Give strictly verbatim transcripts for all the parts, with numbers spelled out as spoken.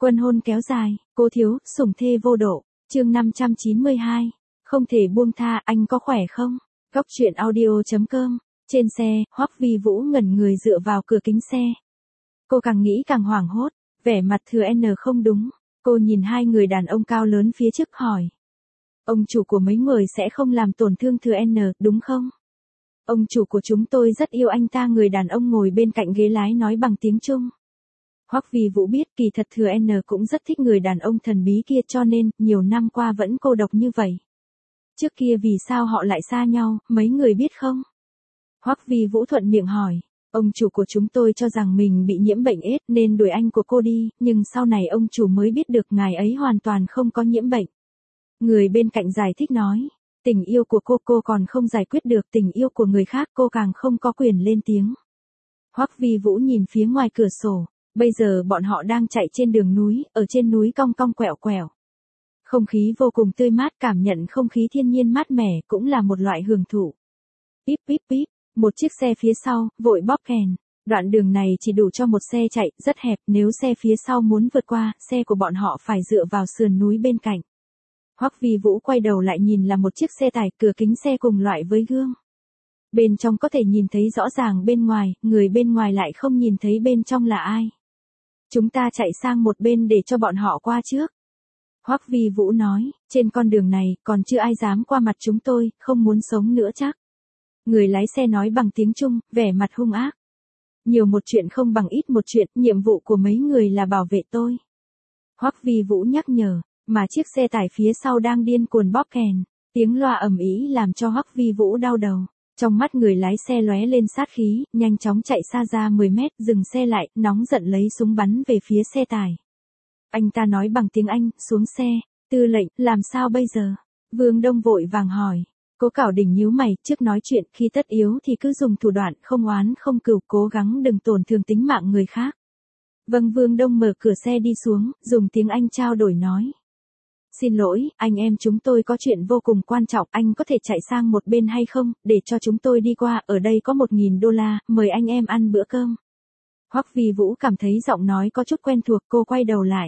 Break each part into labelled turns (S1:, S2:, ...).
S1: Quân hôn kéo dài, cố thiếu, sủng thê vô độ, chương năm trăm chín mươi hai. Không thể buông tha, anh có khỏe không? Góc truyện audio chấm com. Trên xe, Hoắc Vi Vũ ngẩn người dựa vào cửa kính xe. Cô càng nghĩ càng hoảng hốt, vẻ mặt Thừa N không đúng. Cô nhìn hai người đàn ông cao lớn phía trước hỏi. Ông chủ của mấy người sẽ không làm tổn thương Thừa N, đúng không? Ông chủ của chúng tôi rất yêu anh ta, người đàn ông ngồi bên cạnh ghế lái nói bằng tiếng Trung. Hoắc Vi Vũ biết kỳ thật Thừa N cũng rất thích người đàn ông thần bí kia, cho nên, nhiều năm qua vẫn cô độc như vậy. Trước kia vì sao họ lại xa nhau, mấy người biết không? Hoắc Vi Vũ thuận miệng hỏi. Ông chủ của chúng tôi cho rằng mình bị nhiễm bệnh AIDS nên đuổi anh của cô đi, nhưng sau này ông chủ mới biết được ngài ấy hoàn toàn không có nhiễm bệnh. Người bên cạnh giải thích nói. Tình yêu của cô cô còn không giải quyết được, tình yêu của người khác cô càng không có quyền lên tiếng. Hoắc Vi Vũ nhìn phía ngoài cửa sổ. Bây giờ bọn họ đang chạy trên đường núi, ở trên núi cong cong quẹo quẹo. Không khí vô cùng tươi mát, cảm nhận không khí thiên nhiên mát mẻ cũng là một loại hưởng thụ. Píp píp píp, một chiếc xe phía sau, vội bóp kèn. Đoạn đường này chỉ đủ cho một xe chạy, rất hẹp, nếu xe phía sau muốn vượt qua, xe của bọn họ phải dựa vào sườn núi bên cạnh. Hoắc Vi Vũ quay đầu lại nhìn là một chiếc xe tải, cửa kính xe cùng loại với gương. Bên trong có thể nhìn thấy rõ ràng bên ngoài, người bên ngoài lại không nhìn thấy bên trong là ai. Chúng ta chạy sang một bên để cho bọn họ qua trước. Hoắc Vi Vũ nói, trên con đường này, còn chưa ai dám qua mặt chúng tôi, không muốn sống nữa chắc. Người lái xe nói bằng tiếng Trung, vẻ mặt hung ác. Nhiều một chuyện không bằng ít một chuyện, nhiệm vụ của mấy người là bảo vệ tôi. Hoắc Vi Vũ nhắc nhở, mà chiếc xe tải phía sau đang điên cuồng bóp kèn. Tiếng loa ầm ĩ làm cho Hoắc Vi Vũ đau đầu. Trong mắt người lái xe lóe lên sát khí, nhanh chóng chạy xa ra mười mét, dừng xe lại, nóng giận lấy súng bắn về phía xe tải. Anh ta nói bằng tiếng Anh, xuống xe, tư lệnh, làm sao bây giờ? Vương Đông vội vàng hỏi. Cố Cảo Đình nhíu mày, trước nói chuyện, khi tất yếu thì cứ dùng thủ đoạn, không oán không cừu, cố gắng đừng tổn thương tính mạng người khác. Vâng. Vương Đông mở cửa xe đi xuống, dùng tiếng Anh trao đổi nói. Xin lỗi, anh em chúng tôi có chuyện vô cùng quan trọng, anh có thể chạy sang một bên hay không, để cho chúng tôi đi qua, ở đây có một nghìn đô la, mời anh em ăn bữa cơm. Hoắc Vi Vũ cảm thấy giọng nói có chút quen thuộc, cô quay đầu lại.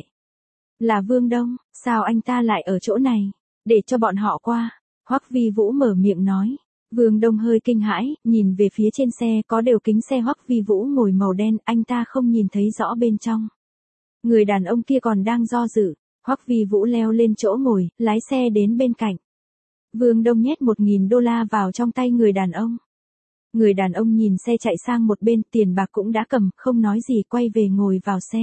S1: Là Vương Đông, sao anh ta lại ở chỗ này, để cho bọn họ qua. Hoắc Vi Vũ mở miệng nói. Vương Đông hơi kinh hãi, nhìn về phía trên xe, có đều kính xe Hoắc Vi Vũ ngồi màu đen, anh ta không nhìn thấy rõ bên trong. Người đàn ông kia còn đang do dự. Hoắc Vi Vũ leo lên chỗ ngồi, lái xe đến bên cạnh. Vương Đông nhét một nghìn đô la vào trong tay người đàn ông. Người đàn ông nhìn xe chạy sang một bên, tiền bạc cũng đã cầm, không nói gì, quay về ngồi vào xe.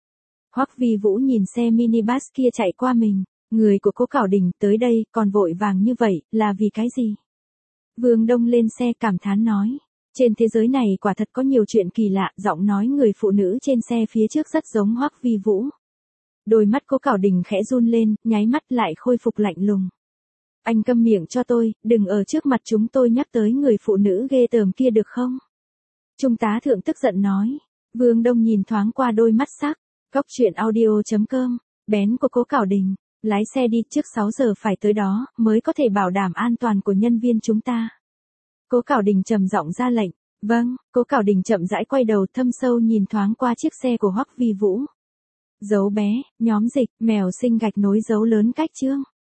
S1: Hoắc Vi Vũ nhìn xe minibus kia chạy qua mình, người của Cố Cảo Đình tới đây, còn vội vàng như vậy, là vì cái gì? Vương Đông lên xe cảm thán nói. Trên thế giới này quả thật có nhiều chuyện kỳ lạ, giọng nói người phụ nữ trên xe phía trước rất giống Hoắc Vi Vũ. Đôi mắt Cố Cảo Đình khẽ run lên, nháy mắt lại khôi phục lạnh lùng. Anh câm miệng cho tôi, đừng ở trước mặt chúng tôi nhắc tới người phụ nữ ghê tởm kia được không? Trung tá thượng tức giận nói. Vương Đông nhìn thoáng qua đôi mắt sắc. Góc truyện audio chấm com. Bén của Cố Cảo Đình. Lái xe đi, trước sáu giờ phải tới đó, mới có thể bảo đảm an toàn của nhân viên chúng ta. Cố Cảo Đình trầm giọng ra lệnh. Vâng. Cố Cảo Đình chậm rãi quay đầu, thâm sâu nhìn thoáng qua chiếc xe của Hoắc Vi Vũ. Dấu bé, nhóm dịch, mèo sinh gạch nối dấu lớn cách chương.